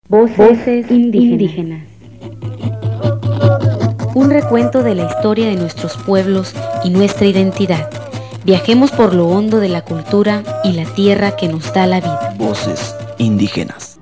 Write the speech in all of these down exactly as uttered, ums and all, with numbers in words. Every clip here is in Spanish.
Voces indígenas. Un recuento de la historia de nuestros pueblos y nuestra identidad. Viajemos por lo hondo de la cultura y la tierra que nos da la vida. Voces indígenas.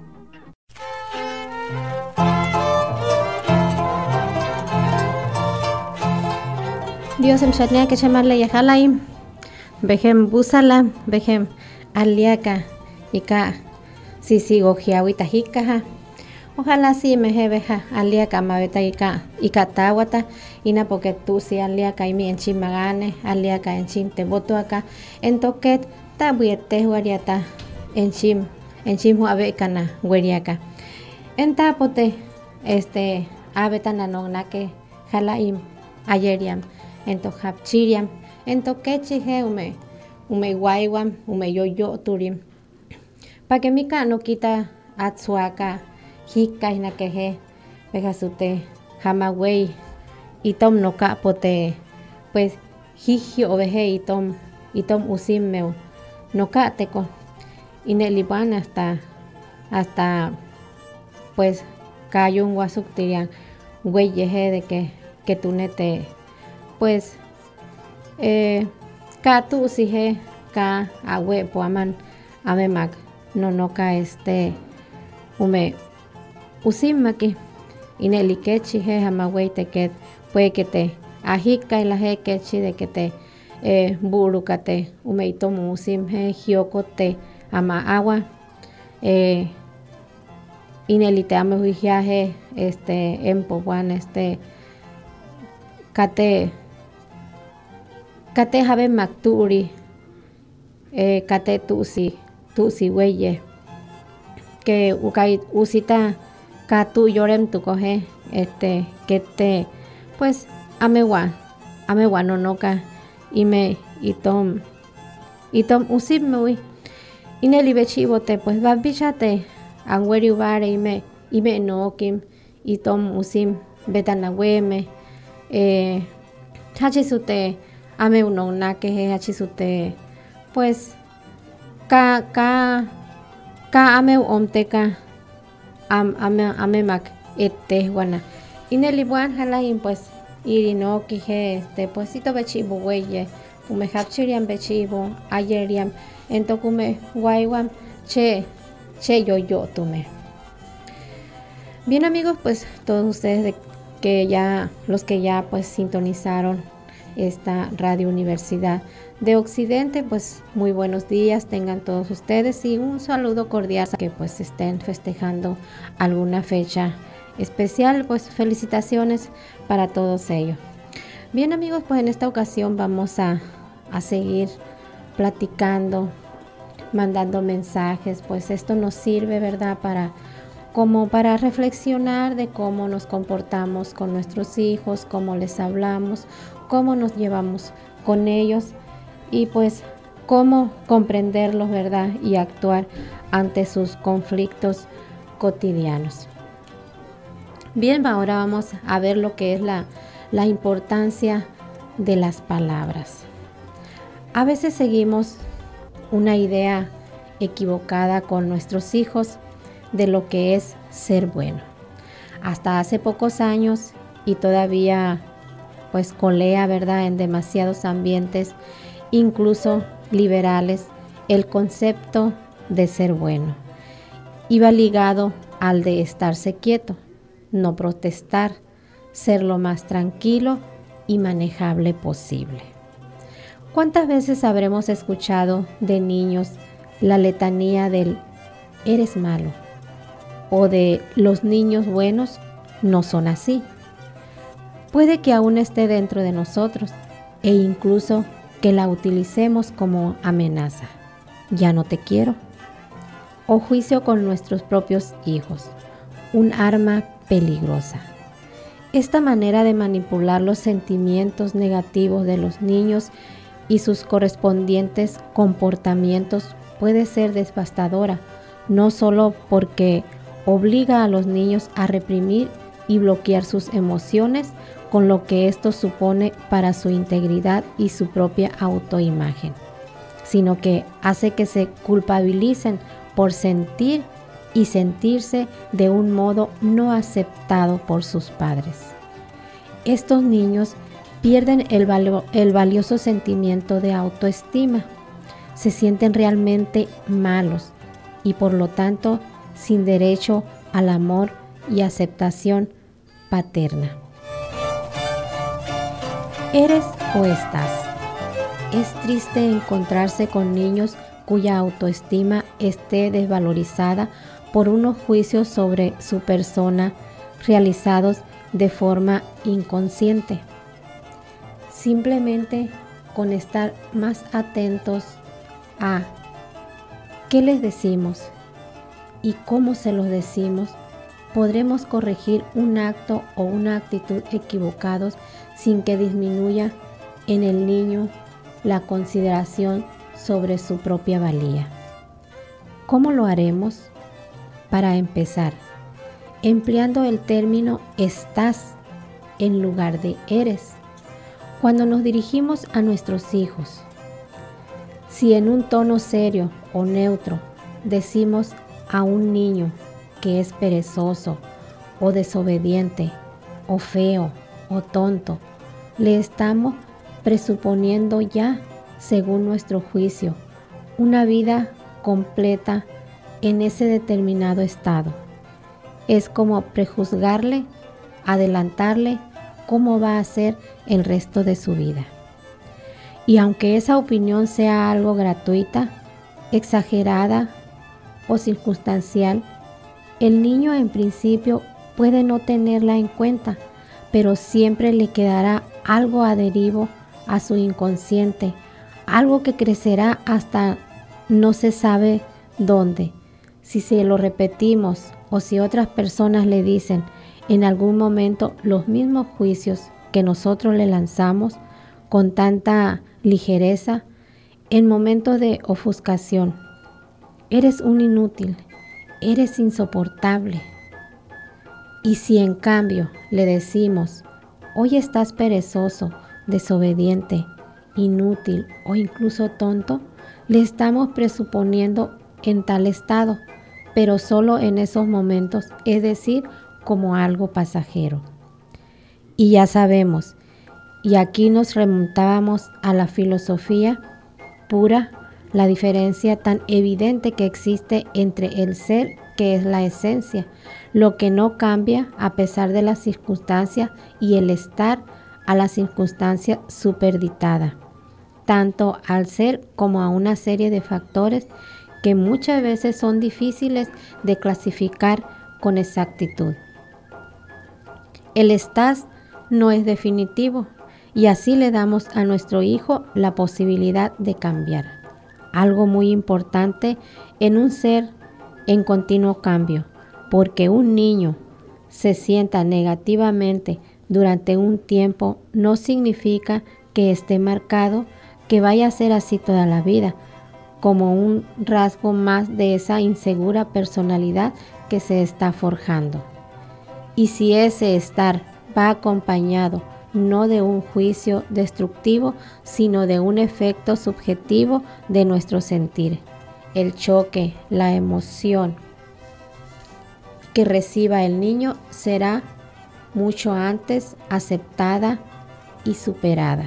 Dios em shatnia que llamarle yahalaim. Bejem busala, bejem aliaka ika sisigo jiawita hikaja. Ojalá sí me jebeja aliaka mabeta ika ikatawata ina porque tú si aliaka imi en chimagane aliaka en chim te voto acá en toquet tabuete huariata en chim en chim huabekana hueriaka en tapote este abetana nonake jalaim ayeriam en tohapchiriam en toquechi he ume ume guayguam ume yoyo turim pa que mi cano quita atsuaka hika ina queje pejasute jamagüey y tom no capote pues jiji oveje y tom y tom usimeo no cateco y neliban hasta hasta pues cayó un guasuctirian güey yeje de que que tú nete pues eh ka tu sije ka agüe poaman amemak no no ka este ume usimaki inelikechi he hamagüey te que puede que te ajika y la he kechi de que te eh burukate umeito musim he hiokote ama agua eh inelite ame huijaje este empowan este kate kate habe makturi eh kate tusi tusi weye que ukai usita katu yorem tu coge este que te pues amewa amewa no noka y me y tom y tom usib me ui ineli bechivote pues va bichate angweri ubare y me y me no kim y tom usim betanahueme eh hachisute ame uno na que he hachisute pues ka ka ka ame omteca am ame ame mak este guana ineli buan halaim pues irino que este pues sito bechibo weye ume hapchiriam bechibo ayeriam entokume guayguam che che yo yo tume. Bien amigos, pues todos ustedes de que ya los que ya pues sintonizaron esta Radio Universidad de Occidente, pues muy buenos días tengan todos ustedes y un saludo cordial que pues estén festejando alguna fecha especial, pues felicitaciones para todos ellos. Bien amigos, pues en esta ocasión vamos a, a seguir platicando, mandando mensajes, pues esto nos sirve, ¿verdad?, para como para reflexionar de cómo nos comportamos con nuestros hijos, cómo les hablamos, cómo nos llevamos con ellos y pues cómo comprenderlos, ¿verdad?, y actuar ante sus conflictos cotidianos. Bien, ahora vamos a ver lo que es la, la importancia de las palabras. A veces seguimos una idea equivocada con nuestros hijos de lo que es ser bueno. Hasta hace pocos años y todavía pues colea, ¿verdad?, en demasiados ambientes, incluso liberales, el concepto de ser bueno. Iba ligado al de estarse quieto, no protestar, ser lo más tranquilo y manejable posible. ¿Cuántas veces habremos escuchado de niños la letanía del eres malo o de los niños buenos no son así? Puede que aún esté dentro de nosotros e incluso que la utilicemos como amenaza. Ya no te quiero. O juicio con nuestros propios hijos, un arma peligrosa. Esta manera de manipular los sentimientos negativos de los niños y sus correspondientes comportamientos puede ser devastadora, no solo porque obliga a los niños a reprimir y bloquear sus emociones, con lo que esto supone para su integridad y su propia autoimagen, sino que hace que se culpabilicen por sentir y sentirse de un modo no aceptado por sus padres. Estos niños pierden el, valo- el valioso sentimiento de autoestima, se sienten realmente malos y por lo tanto sin derecho al amor y aceptación paterna. ¿Eres o estás? Es triste encontrarse con niños cuya autoestima esté desvalorizada por unos juicios sobre su persona realizados de forma inconsciente. Simplemente con estar más atentos a qué les decimos y cómo se los decimos, podremos corregir un acto o una actitud equivocados sin que disminuya en el niño la consideración sobre su propia valía. ¿Cómo lo haremos? Para empezar, empleando el término estás en lugar de eres. Cuando nos dirigimos a nuestros hijos, si en un tono serio o neutro decimos a un niño que es perezoso o desobediente o feo o tonto, le estamos presuponiendo ya, según nuestro juicio, una vida completa en ese determinado estado. Es como prejuzgarle, adelantarle cómo va a ser el resto de su vida. Y aunque esa opinión sea algo gratuita, exagerada o circunstancial, el niño en principio puede no tenerla en cuenta, pero siempre le quedará algo adherido a su inconsciente, algo que crecerá hasta no se sabe dónde. Si se lo repetimos o si otras personas le dicen en algún momento los mismos juicios que nosotros le lanzamos con tanta ligereza, en momentos de ofuscación, eres un inútil, eres insoportable. Y si en cambio le decimos, hoy estás perezoso, desobediente, inútil o incluso tonto, le estamos presuponiendo en tal estado, pero solo en esos momentos, es decir, como algo pasajero. Y ya sabemos, y aquí nos remontábamos a la filosofía pura, la diferencia tan evidente que existe entre el ser, que es la esencia, lo que no cambia a pesar de las circunstancias, y el estar a la circunstancia superditada, tanto al ser como a una serie de factores que muchas veces son difíciles de clasificar con exactitud. El estás no es definitivo y así le damos a nuestro hijo la posibilidad de cambiar. Algo muy importante en un ser en continuo cambio, porque un niño se sienta negativamente durante un tiempo no significa que esté marcado, que vaya a ser así toda la vida, como un rasgo más de esa insegura personalidad que se está forjando. Y si ese estar va acompañado no de un juicio destructivo, sino de un efecto subjetivo de nuestro sentir, el choque, la emoción que reciba el niño será mucho antes aceptada y superada.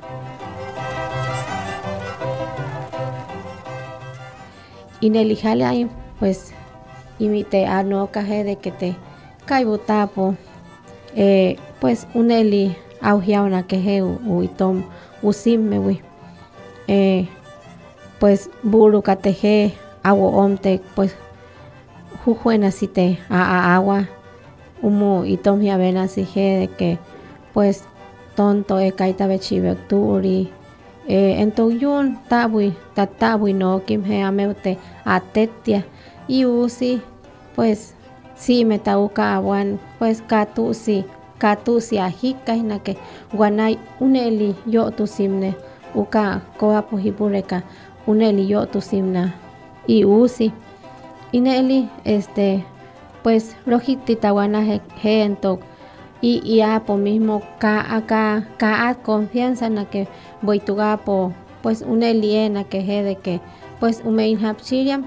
Y Nelijale ahí, pues, imite a no caje de que te caibo tapo, eh, pues, un eli augiauna que uitom usimme wi, eh, pues, buru cateje agua omte, pues, jujuena si te a, a agua, umu itom ya ven así de que, pues, tonto e kaita bechibecturi. Eh, entoyun tabui tatabui no kim he ameute atetia y usi pues si me tauka awan pues katusi katusi ajika na que guanay uneli yo tu simne uka koa pohipureka uneli yo tu simna y usi ineli este pues rojitita guana he, he entok y y a po mismo ka acá ka confianza na que voy tu gapo pues una eliena que he de que pues un main hapchiriam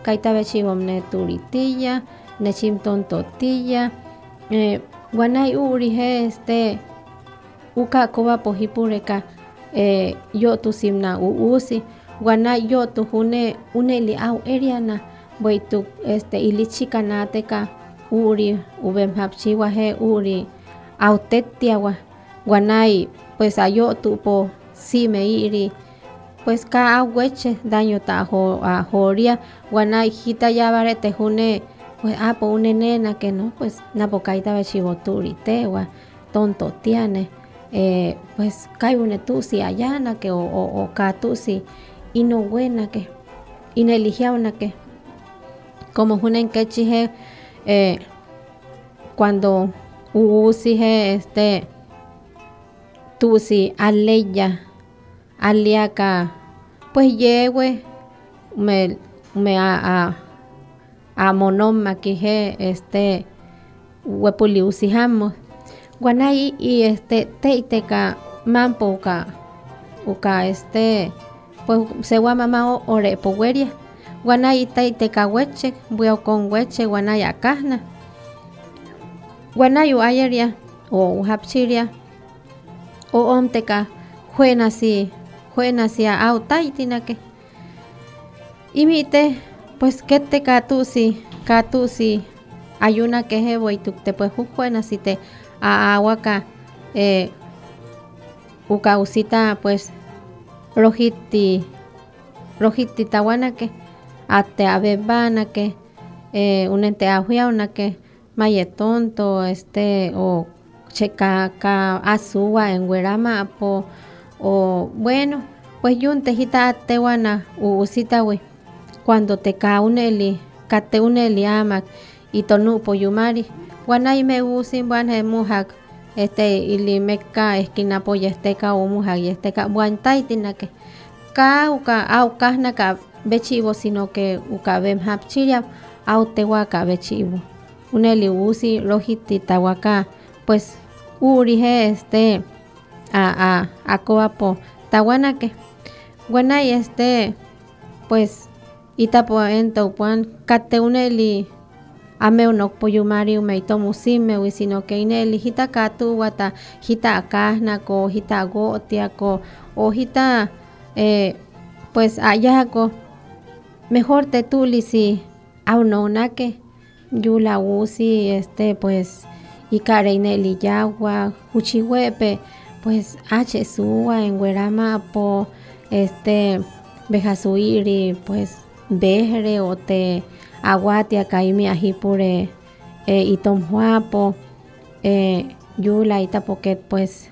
kaita bechibom ne turitilla, ne chimton totilla, eh, guanay uri he este, uka koba pohipureka, eh, yo tu simna uusi, guanay yo tu hune, une li au eriana, voy tu este, ilichikanateka, uri, ubem hapchiwa he uri, autetiawa, guanay, pues ayo tu po, si me iri, pues ka aweche daño ta ho a joria guanay hita ya barete june pues ah po une nena que no pues na pocaita bechiboturi tewa tonto tiene eh, pues kai une tusi ayana que o o, o ka tusi y no buena que ineligia una que como june en quechije eh, cuando usi he este tusi aleya aliaka pues yewe me me a a a monoma que este huepuli usijamos guanay y este teiteka mampo uka uka este pues se gua mamá ore poweria guanay teiteka weche voy con weche guanay akasna guanay ayaria o hapchiria o omteka juena si juena si a autaitina que imite pues que te catusi catusi hay una que je voy tu te pues juena si te a aguaca eh ucausita pues rojiti rojiti tawana que ate abebana que eh un ente ajuia una que mayetonto este o checa ca azúa en guerama po o bueno pues yun tejita tewana usita we cuando te ca uneli cate uneli ama y tonu po yumari guanay me usin buan he muhak este ili meka esquina po yesteca o muhak yesteca buantai tina que ka uka au kasna ka bechivo sino que uka bem hapchiria au tewaka bechivo uneli usi rojiti tawaka pues uri he este a a a coapo tawana que guanay este pues itapo ento puan cate uneli ame unok poyumari umeito musime wi sino que ineli hita katu wata hita akasna ko hita gotia ko o hita eh, pues allá ko mejor te tulisi aunona que yula usi este pues y careineli yagua huchihuepe pues h sua en guerama po este bejasuiri pues bejre o te aguatia caimi ajipure eh, y tomhuapo eh, yula ita porque pues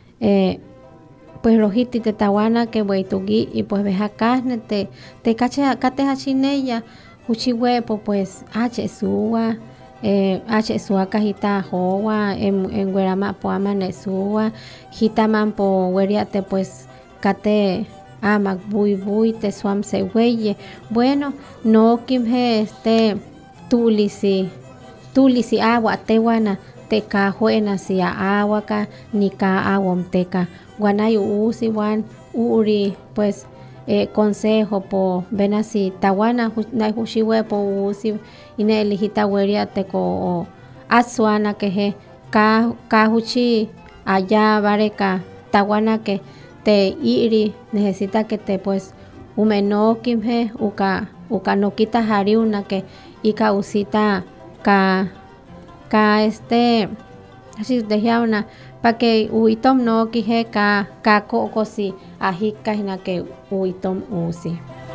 eh, pues rojiti te tawana que weitugi y pues beja carne te te cache cate hachinella huchihuepo pues h sua eh h sua cajita joa en en guerama po amane sua hitaman po weriate pues cate amak bui bui te suam se weye bueno no kimhe este tulisi tulisi agua tewana te ka juena si agua ka ni ka agua teca guanay usi wan uri pues eh, consejo po benasi tawana na hushiwe po usi ineli hita weriate ko asuana que he ka ka huchi allá bareka tawana que te iri necesita que te pues umeno kimhe uka uka no quita hariuna que ika usita ka ka este así deja una para que uitom no kije ka ka koko si ajika hina que uitom usi.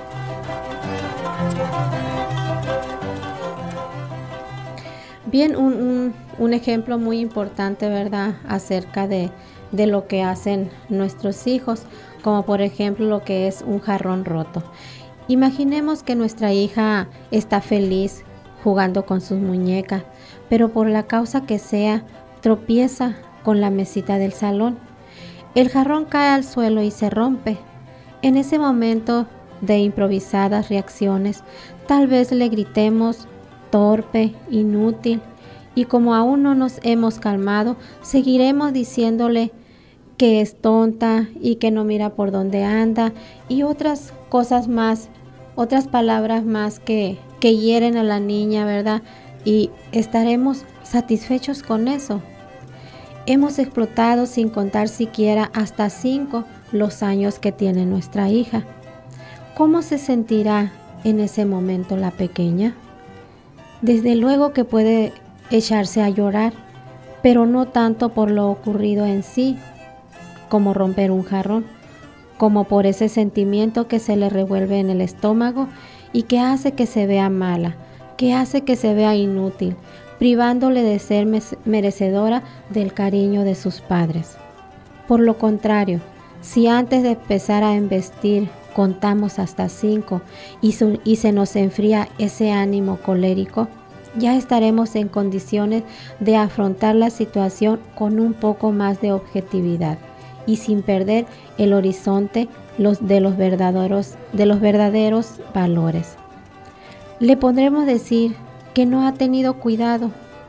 Bien, un, un, un ejemplo muy importante, ¿verdad?, acerca de, de lo que hacen nuestros hijos, como por ejemplo lo que es un jarrón roto. Imaginemos que nuestra hija está feliz jugando con sus muñecas, pero por la causa que sea, tropieza con la mesita del salón. El jarrón cae al suelo y se rompe. En ese momento de improvisadas reacciones, tal vez le gritemos torpe, inútil, y como aún no nos hemos calmado, seguiremos diciéndole que es tonta y que no mira por dónde anda y otras cosas más, otras palabras más que, que hieren a la niña, ¿verdad? Y estaremos satisfechos con eso. Hemos explotado sin contar siquiera hasta cinco los años que tiene nuestra hija. ¿Cómo se sentirá en ese momento la pequeña? Desde luego que puede echarse a llorar, pero no tanto por lo ocurrido en sí, como romper un jarrón, como por ese sentimiento que se le revuelve en el estómago y que hace que se vea mala, que hace que se vea inútil, privándole de ser merecedora del cariño de sus padres. Por lo contrario, si antes de empezar a embestir contamos hasta cinco y, su, y se nos enfría ese ánimo colérico, ya estaremos en condiciones de afrontar la situación con un poco más de objetividad y sin perder el horizonte los de, los verdaderos, de los verdaderos valores. Le podremos decir que no ha tenido cuidado,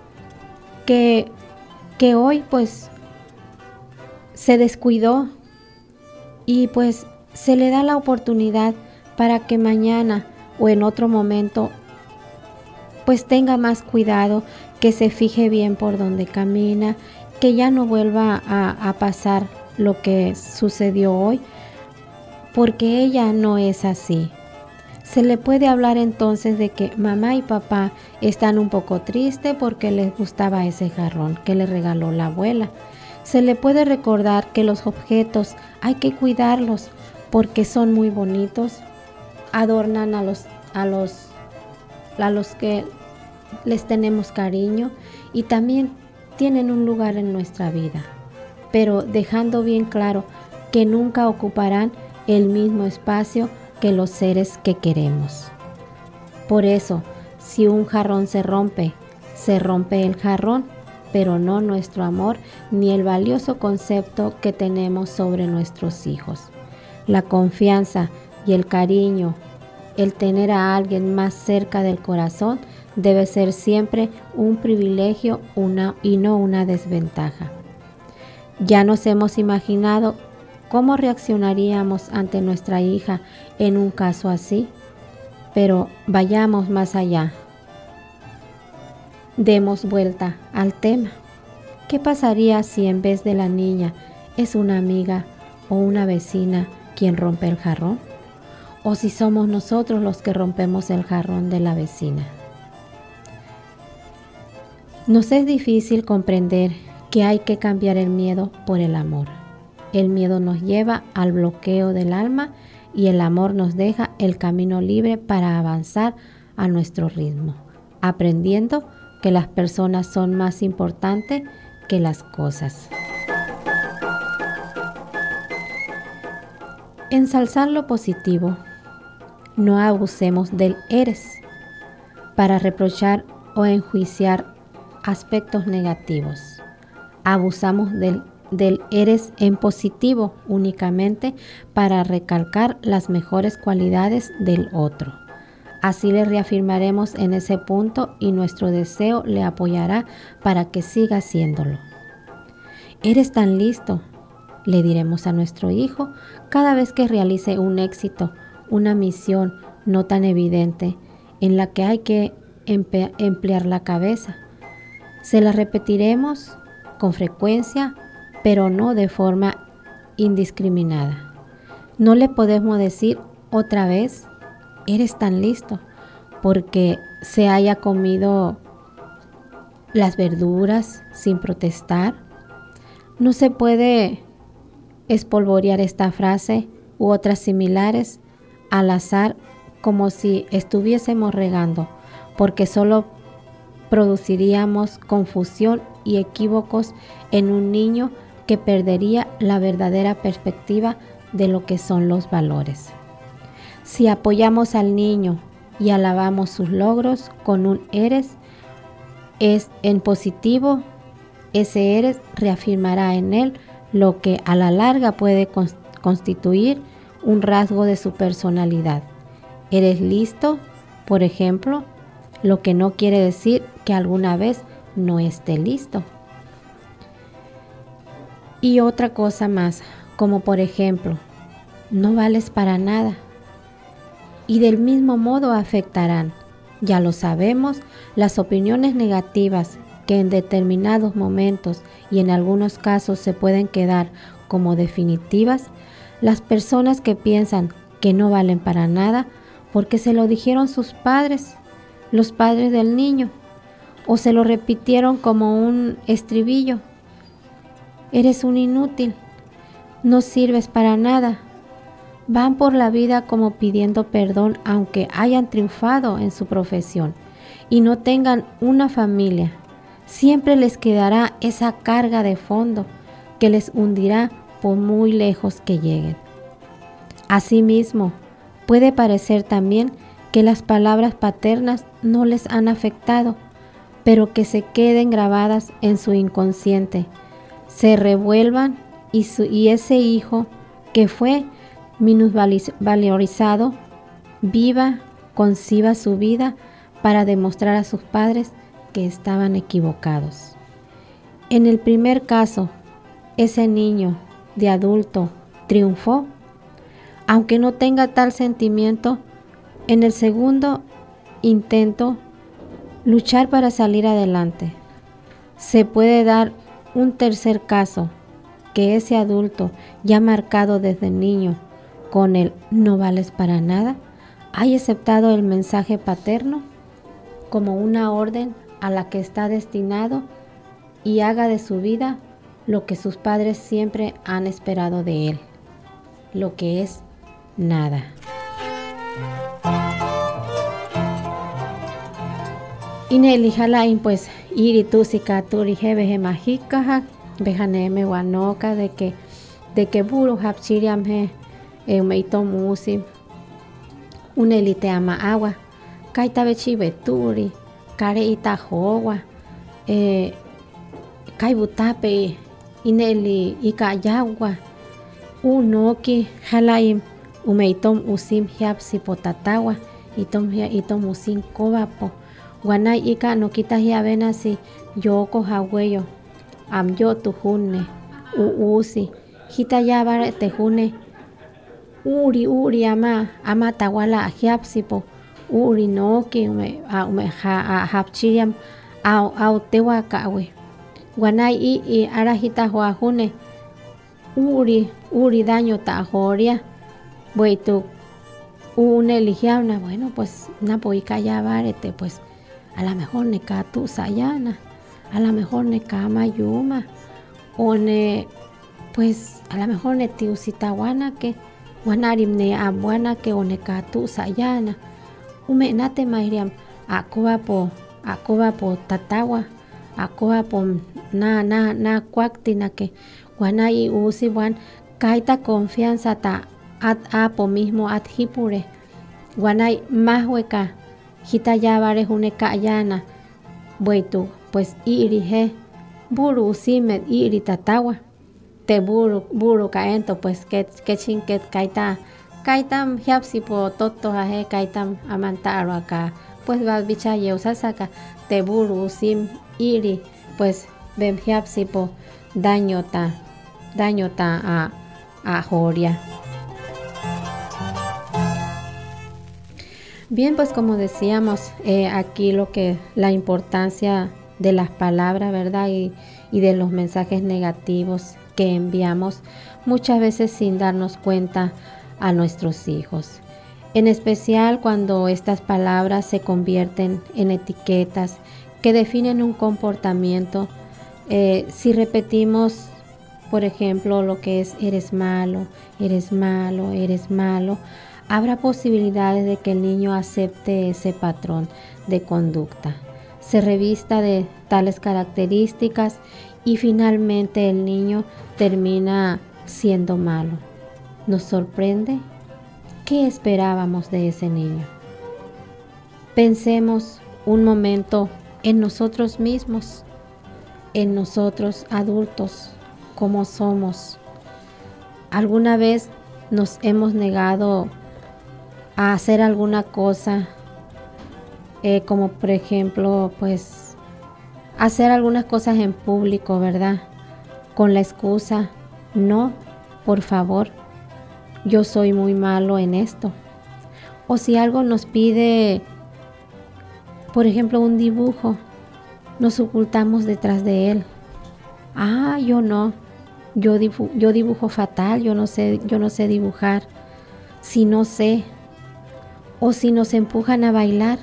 que, que hoy pues se descuidó y pues se le da la oportunidad para que mañana o en otro momento pues tenga más cuidado, que se fije bien por donde camina, que ya no vuelva a, a pasar lo que sucedió hoy, porque ella no es así. Se le puede hablar entonces de que mamá y papá están un poco tristes porque les gustaba ese jarrón que le regaló la abuela. Se le puede recordar que los objetos hay que cuidarlos porque son muy bonitos, adornan a los, a los, a los que les tenemos cariño y también tienen un lugar en nuestra vida, pero dejando bien claro que nunca ocuparán el mismo espacio que los seres que queremos. Por eso, si un jarrón se rompe, se rompe el jarrón, pero no nuestro amor ni el valioso concepto que tenemos sobre nuestros hijos. La confianza y el cariño, el tener a alguien más cerca del corazón, debe ser siempre un privilegio una, y no una desventaja. Ya nos hemos imaginado cómo reaccionaríamos ante nuestra hija en un caso así, pero vayamos más allá. Demos vuelta al tema. ¿Qué pasaría si en vez de la niña es una amiga o una vecina quien rompe el jarrón? ¿O si somos nosotros los que rompemos el jarrón de la vecina? Nos es difícil comprender que hay que cambiar el miedo por el amor. El miedo nos lleva al bloqueo del alma y el amor nos deja el camino libre para avanzar a nuestro ritmo, aprendiendo que las personas son más importantes que las cosas. Ensalzar lo positivo. No abusemos del eres para reprochar o enjuiciar aspectos negativos. Abusamos del, del eres en positivo únicamente para recalcar las mejores cualidades del otro. Así le reafirmaremos en ese punto y nuestro deseo le apoyará para que siga haciéndolo. Eres tan listo, le diremos a nuestro hijo cada vez que realice un éxito, una misión no tan evidente en la que hay que empe- emplear la cabeza. Se la repetiremos con frecuencia, pero no de forma indiscriminada. No le podemos decir otra vez, eres tan listo, porque se haya comido las verduras sin protestar. No se puede espolvorear esta frase u otras similares al azar como si estuviésemos regando, porque solo produciríamos confusión y equívocos en un niño que perdería la verdadera perspectiva de lo que son los valores. Si apoyamos al niño y alabamos sus logros con un eres, es en positivo, ese eres reafirmará en él lo que a la larga puede constituir un rasgo de su personalidad. ¿Eres listo? Por ejemplo, lo que no quiere decir que alguna vez no esté listo. Y otra cosa más, como por ejemplo, no vales para nada. Y del mismo modo afectarán Ya lo sabemos, las opiniones negativas que en determinados momentos y en algunos casos se pueden quedar como definitivas, las personas que piensan que no valen para nada porque se lo dijeron sus padres, los padres del niño, o se lo repitieron como un estribillo. Eres un inútil, no sirves para nada. Van por la vida como pidiendo perdón aunque hayan triunfado en su profesión y no tengan una familia. Siempre les quedará esa carga de fondo que les hundirá por muy lejos que lleguen. Asimismo, puede parecer también que las palabras paternas no les han afectado, pero que se queden grabadas en su inconsciente, se revuelvan y, su, y ese hijo que fue minusvalorizado, viva, conciba su vida para demostrar a sus padres que estaban equivocados. En el primer caso, ese niño de adulto triunfó, aunque no tenga tal sentimiento. En el segundo intento, luchar para salir adelante. Se puede dar un tercer caso, que ese adulto ya marcado desde niño con el no vales para nada, haya aceptado el mensaje paterno como una orden a la que está destinado y haga de su vida lo que sus padres siempre han esperado de él, lo que es nada. Ineli halain pues iri tusika turi hebehe majikaja bejaneme wanoka de que de que buru hapchiriam he e meito musi uneli te ama agua kaita bechibe turi kare ita jowa e kaibutape ineli ikayagua unoki halaim umeitom usim hiapsi potatawa itom itom usim kovapo Guanay ika no kita hiavena si yoko haweyo am yo tujune uusi hita yabare tejune uri uri ama ama tawala hiapsipo uri noki me a me ha hapchiriam au au tewa kawe Guanay i i ara hita huajune uri uri daño ta joria buitu une ligiana. Bueno, pues napoika yabarete pues a lo mejor ne katu sayana, a lo mejor ne kama yuma, o ne, pues a lo mejor ne tiusitawana que, wanarim ne abuana que o ne katu sayana, ume nate mairiam, akoba po, akoba po tatawa, akoba po na na na cuactina que, wanai usi wan, kaita confianza ta at apo mismo at hipure, wanai mahweka, hita yabare june kayana buitu pues iri he buru usimet iri tatawa te buru buru kaento pues que que chinket kaita kaitam hiapsi po toto he kaitam amantaro acá pues va bicha yeusasaka te buru usim iri pues bem hiapsi po daño ta daño ta a a joria. Bien, pues como decíamos, eh, aquí lo que la importancia de las palabras, ¿verdad? Y, y de los mensajes negativos que enviamos muchas veces sin darnos cuenta a nuestros hijos. En especial cuando estas palabras se convierten en etiquetas que definen un comportamiento. Eh, si repetimos, por ejemplo, lo que es eres malo, eres malo, eres malo, habrá posibilidades de que el niño acepte ese patrón de conducta, se revista de tales características y finalmente el niño termina siendo malo. ¿Nos sorprende? ¿Qué esperábamos de ese niño? Pensemos un momento en nosotros mismos, en nosotros adultos, cómo somos. ¿Alguna vez nos hemos negado a hacer alguna cosa, eh, como por ejemplo, pues, hacer algunas cosas en público, ¿verdad? Con la excusa, no, por favor, yo soy muy malo en esto. O si algo nos pide Por ejemplo, un dibujo, nos ocultamos detrás de él. Ah, yo no, yo dibujo, yo dibujo fatal, yo no sé, yo no sé dibujar. Si no sé, o si nos empujan a bailar,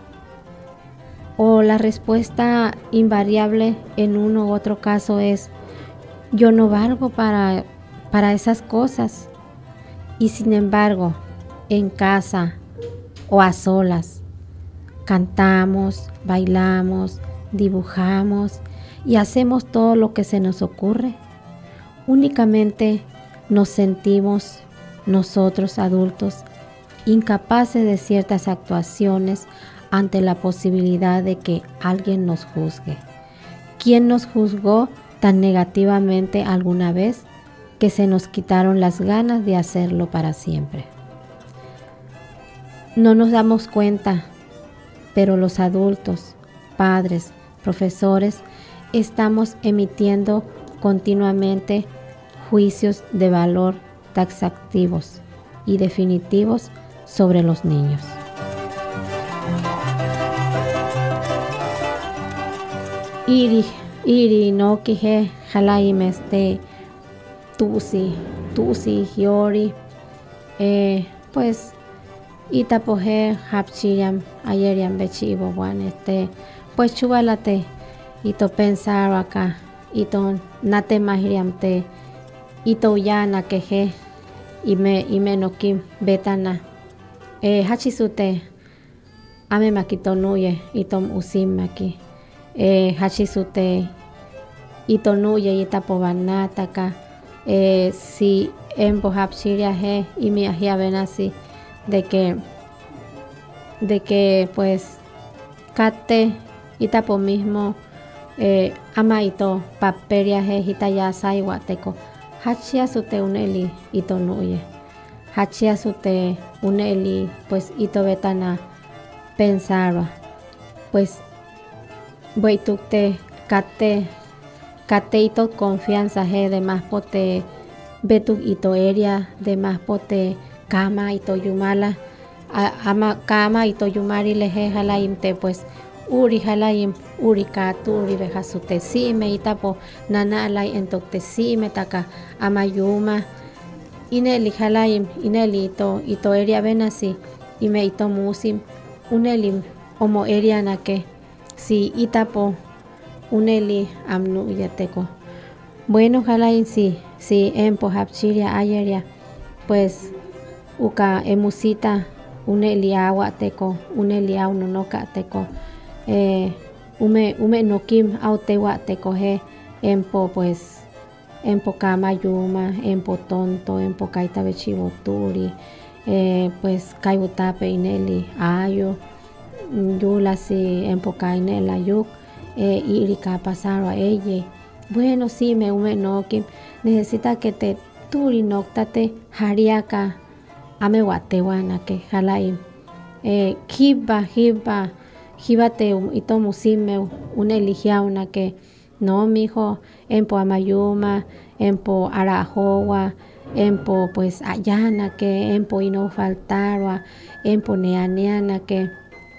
o la respuesta invariable en uno u otro caso es: yo no valgo para, para esas cosas. Y sin embargo, en casa o a solas, cantamos, bailamos, dibujamos y hacemos todo lo que se nos ocurre. Únicamente nos sentimos nosotros adultos incapaces de ciertas actuaciones ante la posibilidad de que alguien nos juzgue. ¿Quién nos juzgó tan negativamente alguna vez que se nos quitaron las ganas de hacerlo para siempre? No nos damos cuenta, pero los adultos, padres, profesores, estamos emitiendo continuamente juicios de valor taxativos y definitivos sobre los niños. Iri, iri no kije jalaim este tusi, tusi hiori, eh, pues itapoje hapchiyam ayeriam bechivo wan este, pues chubalate ito pensar acá ito nate mahiriam te ito yana keje ime ime nokim betana eh hachisute ame makitonuye itom usim maki eh hachisute itonuye itapobanataka eh si embo hapchiria he y mi ajia ven así de que de que pues kate itapo mismo eh ama ito paperia he hitaya saiwateko hachia sute uneli itonuye hachia sute uneli pues ito betana pensarwa pues boitukte kate kate ito confianza he de más pote betuk ito area de más pote kama ito yumala ama kama ito yumari leje jalaimte pues uri jalaim uri katu uri bejasute sime itapo nana alay entokte sime taka amayuma ineli jalaim ineli ito ito area benasi ime ito musim uneli omo area nake si itapo uneli amnu yateko. Bueno, jalaim si si empo hapchiria ayeria pues uka emusita uneli agua teko uneli au nonoka teko eh ume ume nokim autewa teko he empo pues empo kama yuma empo tonto empo kaita bechiboturi eh pues kaibutape ineli ayo yula si empo kainela yuk eh irika pasaro a ella. Bueno, sí, me ume nokim necesita que te turi noctate hariaka ame watewana que jalaim eh hiba hiba hibate ito musime un eligia una que no mijo empo amayuma empo arajowa empo pues ayana que empo y no faltarwa empo neaneana que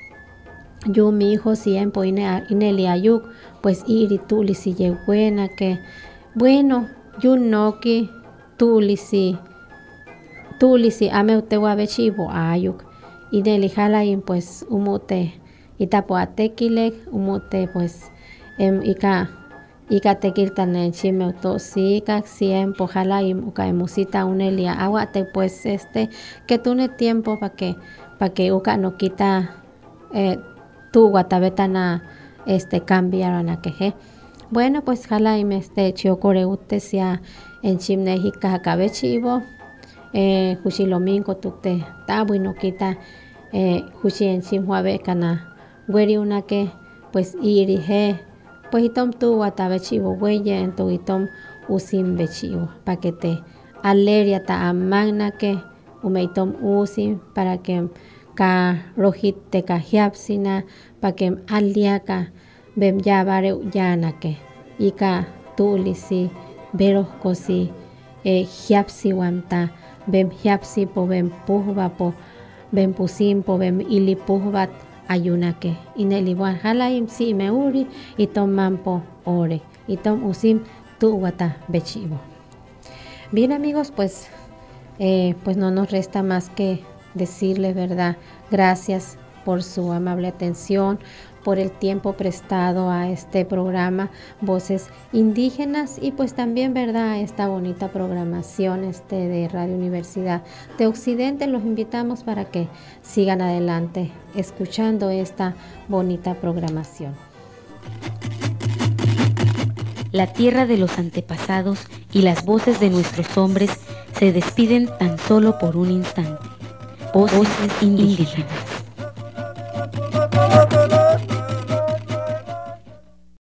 yo mi hijo si empo ine ineli ayuk pues iri tuli si buena que bueno yo no que tuli si tuli si ame utewa bechivo ayuk ineli jalaim pues umute itapo atekile umute pues em ika ika tekiltane chime utosika siempo jalaim uka emusita unelia aguate pues este que tune tiempo para que para que uka no quita eh tu guatabetana este cambiaron a queje. Bueno, pues jalaim este chiokore utesia en chimnejika kabechivo eh juchilominko tukte tabu no quita eh juchi en chimhuabe kana güeri una que pues irije pues itom tu guatabechivo hueye en tu itom usim bechivo para que te alegria ta amagna que umeitom usim para que ka rojite ka hiapsina para que aliaka bem ya bare yana que ika tulisi beros kosi eh hiapsi wamta bem hiapsi po bem puhba po bem pusim po bem ili puhbat ayuna que ineliwan halaim si meuri y tomampo ore y tom usim tu wata bechivo. Bien amigos, pues eh, pues no nos resta más que decirles, verdad, gracias por su amable atención, por el tiempo prestado a este programa Voces Indígenas y pues también, verdad, esta bonita programación este de Radio Universidad de Occidente. Los invitamos para que sigan adelante escuchando esta bonita programación. La tierra de los antepasados y las voces de nuestros hombres se despiden tan solo por un instante. Voces indígenas.